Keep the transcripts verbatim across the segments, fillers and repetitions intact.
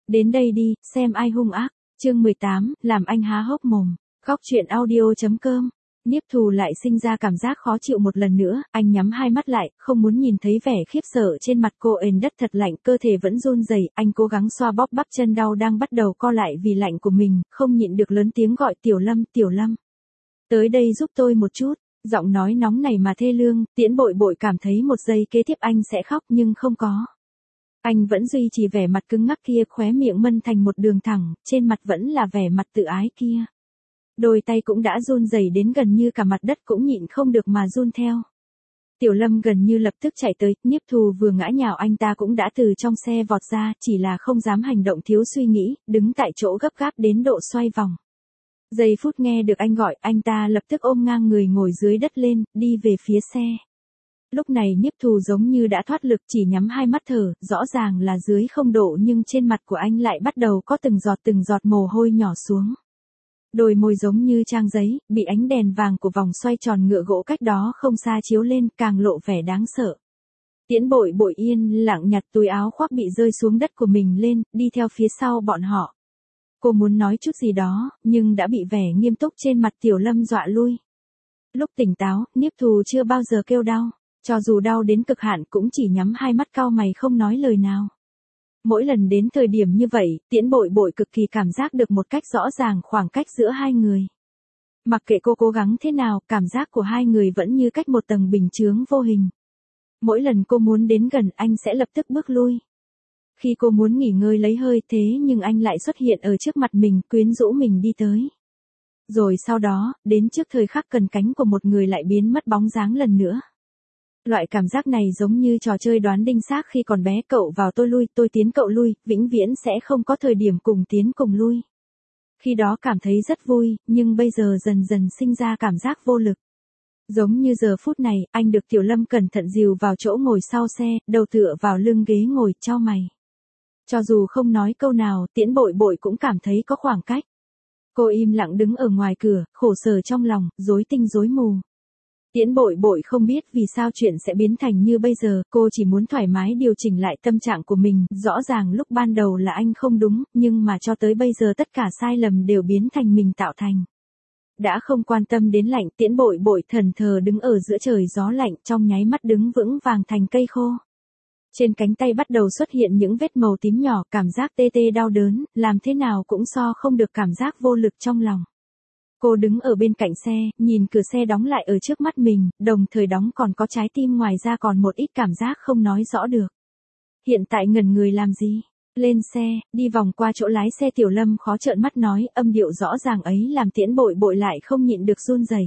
Đến đây đi, xem ai hung ác. Chương mười tám, làm anh há hốc mồm. Góc truyện audio.com. Niếp Thù lại sinh ra cảm giác khó chịu một lần nữa, anh nhắm hai mắt lại, không muốn nhìn thấy vẻ khiếp sợ trên mặt cô. Ền đất thật lạnh, cơ thể vẫn run rẩy, anh cố gắng xoa bóp bắp chân đau đang bắt đầu co lại vì lạnh của mình, không nhịn được lớn tiếng gọi Tiểu Lâm, Tiểu Lâm. Tới đây giúp tôi một chút. Giọng nói nóng này mà thê lương, Tiễn Bội Bội cảm thấy một giây kế tiếp anh sẽ khóc nhưng không có. Anh vẫn duy trì vẻ mặt cứng ngắc kia, khóe miệng mân thành một đường thẳng, trên mặt vẫn là vẻ mặt tự ái kia. Đôi tay cũng đã run rẩy đến gần như cả mặt đất cũng nhịn không được mà run theo. Tiểu Lâm gần như lập tức chạy tới, Niếp Thù vừa ngã nhào anh ta cũng đã từ trong xe vọt ra, chỉ là không dám hành động thiếu suy nghĩ, đứng tại chỗ gấp gáp đến độ xoay vòng. Giây phút nghe được anh gọi, anh ta lập tức ôm ngang người ngồi dưới đất lên, đi về phía xe. Lúc này Niếp Thù giống như đã thoát lực, chỉ nhắm hai mắt thở, rõ ràng là dưới không độ nhưng trên mặt của anh lại bắt đầu có từng giọt từng giọt mồ hôi nhỏ xuống. Đôi môi giống như trang giấy, bị ánh đèn vàng của vòng xoay tròn ngựa gỗ cách đó không xa chiếu lên, càng lộ vẻ đáng sợ. Tiễn Bội Bội yên lặng nhặt túi áo khoác bị rơi xuống đất của mình lên, đi theo phía sau bọn họ. Cô muốn nói chút gì đó, nhưng đã bị vẻ nghiêm túc trên mặt Tiểu Lâm dọa lui. Lúc tỉnh táo, Niếp Thù chưa bao giờ kêu đau, cho dù đau đến cực hạn cũng chỉ nhắm hai mắt cau mày không nói lời nào. Mỗi lần đến thời điểm như vậy, Tiễn Bội Bội cực kỳ cảm giác được một cách rõ ràng khoảng cách giữa hai người. Mặc kệ cô cố gắng thế nào, cảm giác của hai người vẫn như cách một tầng bình chướng vô hình. Mỗi lần cô muốn đến gần anh sẽ lập tức bước lui. Khi cô muốn nghỉ ngơi lấy hơi thế nhưng anh lại xuất hiện ở trước mặt mình, quyến rũ mình đi tới. Rồi sau đó, đến trước thời khắc cần cánh của một người lại biến mất bóng dáng lần nữa. Loại cảm giác này giống như trò chơi đoán đinh xác khi còn bé, cậu vào tôi lui, tôi tiến cậu lui, vĩnh viễn sẽ không có thời điểm cùng tiến cùng lui. Khi đó cảm thấy rất vui, nhưng bây giờ dần dần sinh ra cảm giác vô lực. Giống như giờ phút này, anh được Tiểu Lâm cẩn thận dìu vào chỗ ngồi sau xe, đầu tựa vào lưng ghế ngồi, chau mày. Cho dù không nói câu nào, Tiễn Bội Bội cũng cảm thấy có khoảng cách. Cô im lặng đứng ở ngoài cửa, khổ sở trong lòng, rối tinh rối mù. Tiễn Bội Bội không biết vì sao chuyện sẽ biến thành như bây giờ, cô chỉ muốn thoải mái điều chỉnh lại tâm trạng của mình, rõ ràng lúc ban đầu là anh không đúng, nhưng mà cho tới bây giờ tất cả sai lầm đều biến thành mình tạo thành. Đã không quan tâm đến lạnh, Tiễn Bội Bội thần thờ đứng ở giữa trời gió lạnh, trong nháy mắt đứng vững vàng thành cây khô. Trên cánh tay bắt đầu xuất hiện những vết màu tím nhỏ, cảm giác tê tê đau đớn, làm thế nào cũng so không được cảm giác vô lực trong lòng. Cô đứng ở bên cạnh xe, nhìn cửa xe đóng lại ở trước mắt mình, đồng thời đóng còn có trái tim, ngoài ra còn một ít cảm giác không nói rõ được. Hiện tại ngẩn người làm gì? Lên xe, đi vòng qua chỗ lái xe. Tiểu Lâm khó trợn mắt nói, âm điệu rõ ràng ấy làm Tiễn Bội Bội lại không nhịn được run rẩy.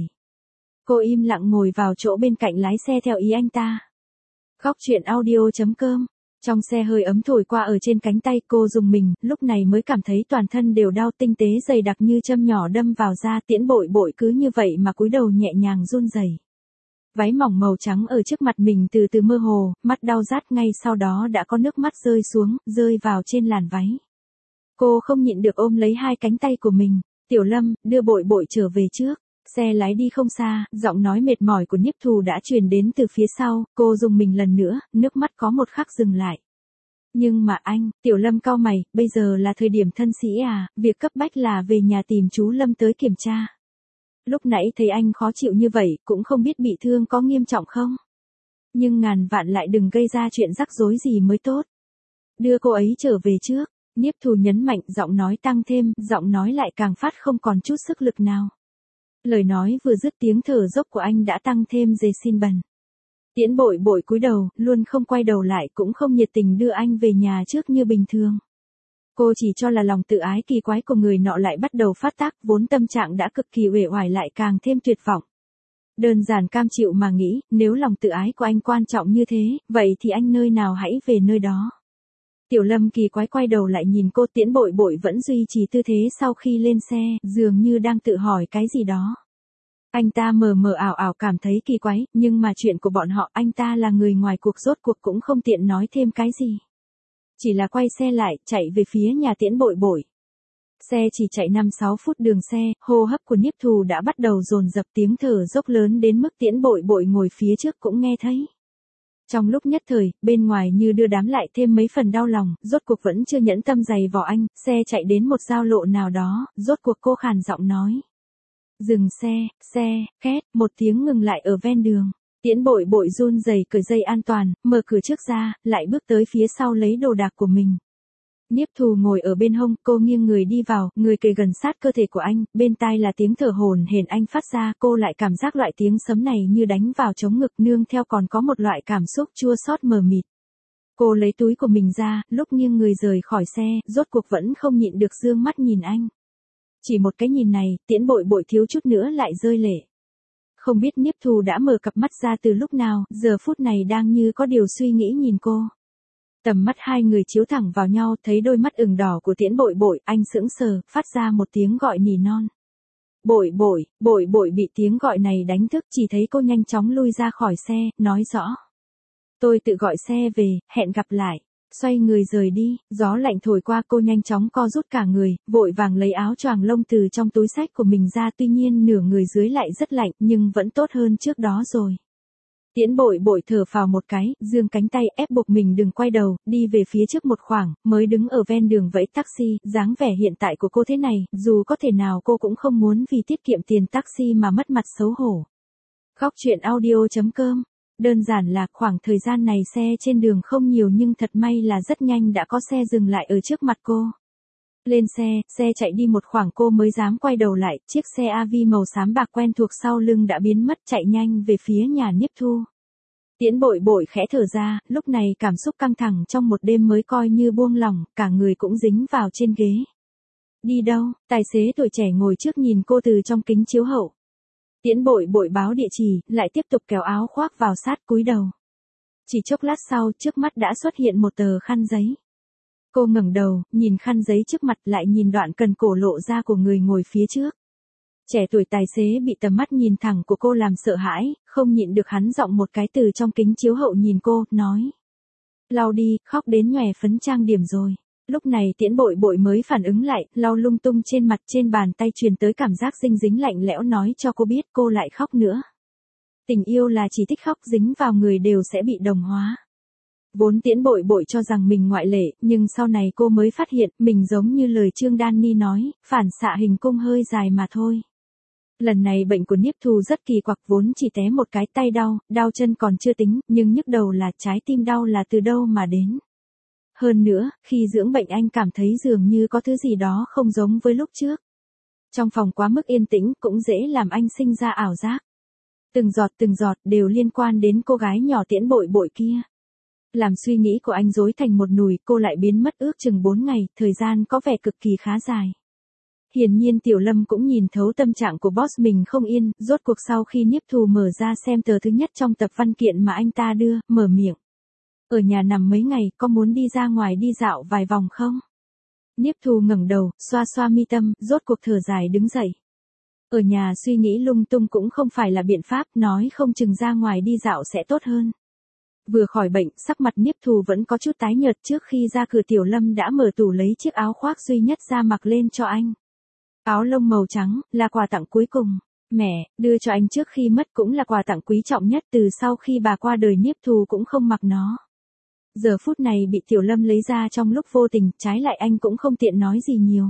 Cô im lặng ngồi vào chỗ bên cạnh lái xe theo ý anh ta. Góc truyện audio.com. Trong xe hơi ấm thổi qua ở trên cánh tay, cô dùng mình, lúc này mới cảm thấy toàn thân đều đau, tinh tế dày đặc như châm nhỏ đâm vào da. Tiễn Bội Bội cứ như vậy mà cúi đầu nhẹ nhàng run rẩy. Váy mỏng màu trắng ở trước mặt mình từ từ mơ hồ, mắt đau rát, ngay sau đó đã có nước mắt rơi xuống, rơi vào trên làn váy. Cô không nhịn được ôm lấy hai cánh tay của mình. Tiểu Lâm, đưa Bội Bội trở về trước. Xe lái đi không xa, giọng nói mệt mỏi của Niếp Thù đã truyền đến từ phía sau, cô dùng mình lần nữa, nước mắt có một khắc dừng lại. Nhưng mà anh, Tiểu Lâm cau mày, bây giờ là thời điểm thân sĩ à, việc cấp bách là về nhà tìm chú Lâm tới kiểm tra. Lúc nãy thấy anh khó chịu như vậy, cũng không biết bị thương có nghiêm trọng không. Nhưng ngàn vạn lại đừng gây ra chuyện rắc rối gì mới tốt. Đưa cô ấy trở về trước, Niếp Thù nhấn mạnh, giọng nói tăng thêm, giọng nói lại càng phát không còn chút sức lực nào. Lời nói vừa dứt, tiếng thở dốc của anh đã tăng thêm dề xin bần. Tiễn Bội Bội cúi đầu, luôn không quay đầu lại, cũng không nhiệt tình đưa anh về nhà trước như bình thường. Cô chỉ cho là lòng tự ái kỳ quái của người nọ lại bắt đầu phát tác, vốn tâm trạng đã cực kỳ uể oải lại càng thêm tuyệt vọng. Đơn giản cam chịu mà nghĩ, nếu lòng tự ái của anh quan trọng như thế, vậy thì anh nơi nào hãy về nơi đó. Tiểu Lâm kỳ quái quay đầu lại nhìn cô. Tiễn Bội Bội vẫn duy trì tư thế sau khi lên xe, dường như đang tự hỏi cái gì đó. Anh ta mờ mờ ảo ảo cảm thấy kỳ quái, nhưng mà chuyện của bọn họ, anh ta là người ngoài cuộc, rốt cuộc cũng không tiện nói thêm cái gì. Chỉ là quay xe lại, chạy về phía nhà Tiễn Bội Bội. Xe chỉ chạy năm sáu phút đường xe, hô hấp của Niếp Thù đã bắt đầu dồn dập, tiếng thở dốc lớn đến mức Tiễn Bội Bội ngồi phía trước cũng nghe thấy. Trong lúc nhất thời, bên ngoài như đưa đám lại thêm mấy phần đau lòng, rốt cuộc vẫn chưa nhẫn tâm giày vò anh, xe chạy đến một giao lộ nào đó, rốt cuộc cô khàn giọng nói. Dừng xe, xe, két, một tiếng ngừng lại ở ven đường. Tiễn Bội Bội run rẩy cởi dây an toàn, mở cửa trước ra, lại bước tới phía sau lấy đồ đạc của mình. Niếp Thù ngồi ở bên hông, cô nghiêng người đi vào, người kề gần sát cơ thể của anh, bên tai là tiếng thở hổn hển anh phát ra, cô lại cảm giác loại tiếng sấm này như đánh vào trống ngực, nương theo còn có một loại cảm xúc chua xót mờ mịt. Cô lấy túi của mình ra, lúc nghiêng người rời khỏi xe, rốt cuộc vẫn không nhịn được dương mắt nhìn anh. Chỉ một cái nhìn này, Tiễn Bội Bội thiếu chút nữa lại rơi lệ. Không biết Niếp Thù đã mở cặp mắt ra từ lúc nào, giờ phút này đang như có điều suy nghĩ nhìn cô. Tầm mắt hai người chiếu thẳng vào nhau, thấy đôi mắt ửng đỏ của Tiễn Bội Bội, anh sững sờ, phát ra một tiếng gọi nỉ non. Bội Bội, Bội Bội bị tiếng gọi này đánh thức, chỉ thấy cô nhanh chóng lui ra khỏi xe, nói rõ. Tôi tự gọi xe về, hẹn gặp lại. Xoay người rời đi, gió lạnh thổi qua, cô nhanh chóng co rút cả người, vội vàng lấy áo choàng lông từ trong túi xách của mình ra, tuy nhiên nửa người dưới lại rất lạnh, nhưng vẫn tốt hơn trước đó rồi. Tiễn Bội Bội thở phào một cái, giương cánh tay ép buộc mình đừng quay đầu, đi về phía trước một khoảng, mới đứng ở ven đường vẫy taxi, dáng vẻ hiện tại của cô thế này, dù có thể nào cô cũng không muốn vì tiết kiệm tiền taxi mà mất mặt xấu hổ. Góc truyện audio chấm com. Đơn giản là khoảng thời gian này xe trên đường không nhiều nhưng thật may là rất nhanh đã có xe dừng lại ở trước mặt cô. Lên xe, xe chạy đi một khoảng cô mới dám quay đầu lại, chiếc xe a vê màu xám bạc quen thuộc sau lưng đã biến mất chạy nhanh về phía nhà Niếp Thu. Tiễn Bội Bội khẽ thở ra, lúc này cảm xúc căng thẳng trong một đêm mới coi như buông lỏng, cả người cũng dính vào trên ghế. Đi đâu? Tài xế tuổi trẻ ngồi trước nhìn cô từ trong kính chiếu hậu. Tiễn Bội Bội báo địa chỉ, lại tiếp tục kéo áo khoác vào sát cúi đầu. Chỉ chốc lát sau, trước mắt đã xuất hiện một tờ khăn giấy. Cô ngẩng đầu, nhìn khăn giấy trước mặt lại nhìn đoạn cần cổ lộ ra của người ngồi phía trước. Trẻ tuổi tài xế bị tầm mắt nhìn thẳng của cô làm sợ hãi, không nhịn được hắn giọng một cái từ trong kính chiếu hậu nhìn cô, nói. Lau đi, khóc đến nhòe phấn trang điểm rồi. Lúc này Tiễn Bội Bội mới phản ứng lại, lau lung tung trên mặt trên bàn tay truyền tới cảm giác dinh dính lạnh lẽo nói cho cô biết cô lại khóc nữa. Tình yêu là chỉ thích khóc dính vào người đều sẽ bị đồng hóa. Vốn Tiễn Bội Bội cho rằng mình ngoại lệ, nhưng sau này cô mới phát hiện mình giống như lời Trương Đan Ni nói, phản xạ hình cung hơi dài mà thôi. Lần này bệnh của Niếp Thù rất kỳ quặc, vốn chỉ té một cái tay đau, đau chân còn chưa tính, nhưng nhức đầu là trái tim đau là từ đâu mà đến. Hơn nữa, khi dưỡng bệnh anh cảm thấy dường như có thứ gì đó không giống với lúc trước. Trong phòng quá mức yên tĩnh cũng dễ làm anh sinh ra ảo giác. Từng giọt từng giọt đều liên quan đến cô gái nhỏ Tiễn Bội Bội kia. Làm suy nghĩ của anh rối thành một nùi, cô lại biến mất ước chừng bốn ngày, thời gian có vẻ cực kỳ khá dài. Hiển nhiên Tiểu Lâm cũng nhìn thấu tâm trạng của boss mình không yên, rốt cuộc sau khi Niếp Thù mở ra xem tờ thứ nhất trong tập văn kiện mà anh ta đưa, mở miệng. Ở nhà nằm mấy ngày, có muốn đi ra ngoài đi dạo vài vòng không? Niếp Thù ngẩng đầu, xoa xoa mi tâm, rốt cuộc thở dài đứng dậy. Ở nhà suy nghĩ lung tung cũng không phải là biện pháp, nói không chừng ra ngoài đi dạo sẽ tốt hơn. Vừa khỏi bệnh, sắc mặt Niếp Thù vẫn có chút tái nhợt, trước khi ra cửa Tiểu Lâm đã mở tủ lấy chiếc áo khoác duy nhất ra mặc lên cho anh. Áo lông màu trắng, là quà tặng cuối cùng. Mẹ, đưa cho anh trước khi mất cũng là quà tặng quý trọng nhất, từ sau khi bà qua đời Niếp Thù cũng không mặc nó. Giờ phút này bị Tiểu Lâm lấy ra trong lúc vô tình, trái lại anh cũng không tiện nói gì nhiều.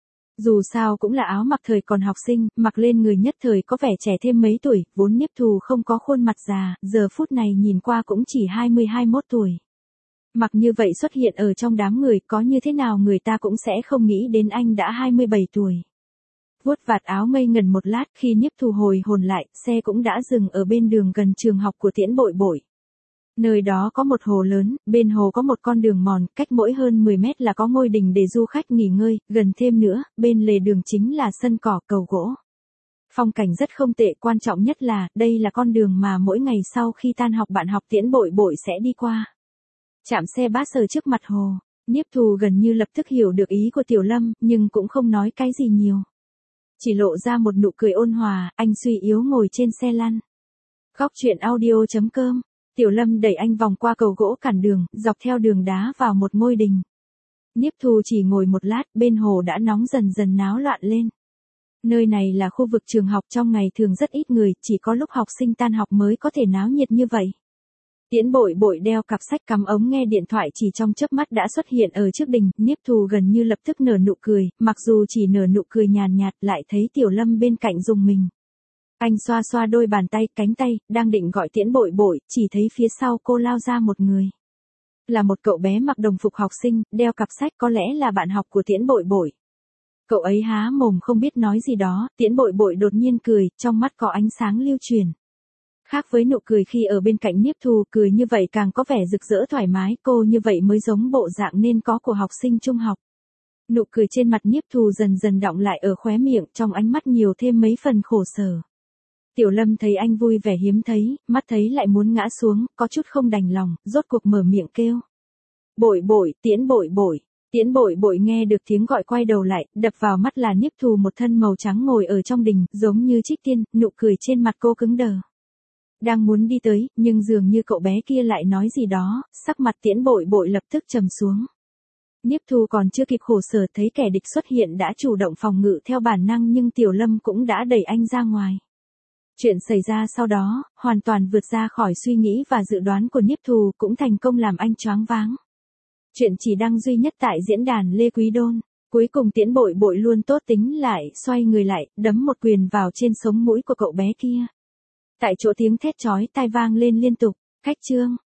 Dù sao cũng là áo mặc thời còn học sinh, mặc lên người nhất thời có vẻ trẻ thêm mấy tuổi, vốn Niếp Thù không có khuôn mặt già, giờ phút này nhìn qua cũng chỉ hai mươi hai mươi mốt tuổi. Mặc như vậy xuất hiện ở trong đám người, có như thế nào người ta cũng sẽ không nghĩ đến anh đã hai mươi bảy tuổi. Vuốt vạt áo ngây ngần một lát, khi Niếp Thù hồi hồn lại, xe cũng đã dừng ở bên đường gần trường học của Tiễn Bội Bội. Nơi đó có một hồ lớn, bên hồ có một con đường mòn, cách mỗi hơn mười mét là có ngôi đình để du khách nghỉ ngơi, gần thêm nữa, bên lề đường chính là sân cỏ, cầu gỗ. Phong cảnh rất không tệ, quan trọng nhất là, đây là con đường mà mỗi ngày sau khi tan học bạn học Tiễn Bội Bội sẽ đi qua. Chạm xe bus ở trước mặt hồ, Niếp Thù gần như lập tức hiểu được ý của Tiểu Lâm, nhưng cũng không nói cái gì nhiều. Chỉ lộ ra một nụ cười ôn hòa, anh suy yếu ngồi trên xe lăn. Góc truyện audio chấm com. Tiểu Lâm đẩy anh vòng qua cầu gỗ cản đường, dọc theo đường đá vào một ngôi đình. Niếp Thù chỉ ngồi một lát, bên hồ đã nóng dần dần náo loạn lên. Nơi này là khu vực trường học, trong ngày thường rất ít người, chỉ có lúc học sinh tan học mới có thể náo nhiệt như vậy. Tiễn Bội Bội đeo cặp sách cắm ống nghe điện thoại chỉ trong chớp mắt đã xuất hiện ở trước đình, Niếp Thù gần như lập tức nở nụ cười, mặc dù chỉ nở nụ cười nhàn nhạt, lại thấy Tiểu Lâm bên cạnh rùng mình. Anh xoa xoa đôi bàn tay, cánh tay, đang định gọi Tiễn Bội Bội, chỉ thấy phía sau cô lao ra một người. Là một cậu bé mặc đồng phục học sinh, đeo cặp sách, có lẽ là bạn học của Tiễn Bội Bội. Cậu ấy há mồm không biết nói gì đó, Tiễn Bội Bội đột nhiên cười, trong mắt có ánh sáng lưu truyền. Khác với nụ cười khi ở bên cạnh Niếp Thù, cười như vậy càng có vẻ rực rỡ thoải mái, cô như vậy mới giống bộ dạng nên có của học sinh trung học. Nụ cười trên mặt Niếp Thù dần dần đọng lại ở khóe miệng, trong ánh mắt nhiều thêm mấy phần khổ sở. Tiểu Lâm thấy anh vui vẻ hiếm thấy, mắt thấy lại muốn ngã xuống, có chút không đành lòng, rốt cuộc mở miệng kêu. Bội Bội, Tiễn Bội Bội. Tiễn Bội Bội nghe được tiếng gọi quay đầu lại, đập vào mắt là Niếp Thù một thân màu trắng ngồi ở trong đình, giống như trích tiên, nụ cười trên mặt cô cứng đờ. Đang muốn đi tới, nhưng dường như cậu bé kia lại nói gì đó, sắc mặt Tiễn Bội Bội lập tức trầm xuống. Niếp Thù còn chưa kịp khổ sở thấy kẻ địch xuất hiện đã chủ động phòng ngự theo bản năng, nhưng Tiểu Lâm cũng đã đẩy anh ra ngoài. Chuyện xảy ra sau đó, hoàn toàn vượt ra khỏi suy nghĩ và dự đoán của Niếp Thù, cũng thành công làm anh choáng váng. Chuyện chỉ đăng duy nhất tại diễn đàn Lê Quý Đôn. Cuối cùng Tiễn Bội Bội luôn tốt tính lại, xoay người lại, đấm một quyền vào trên sống mũi của cậu bé kia. Tại chỗ tiếng thét chói tai vang lên liên tục. Khách chương.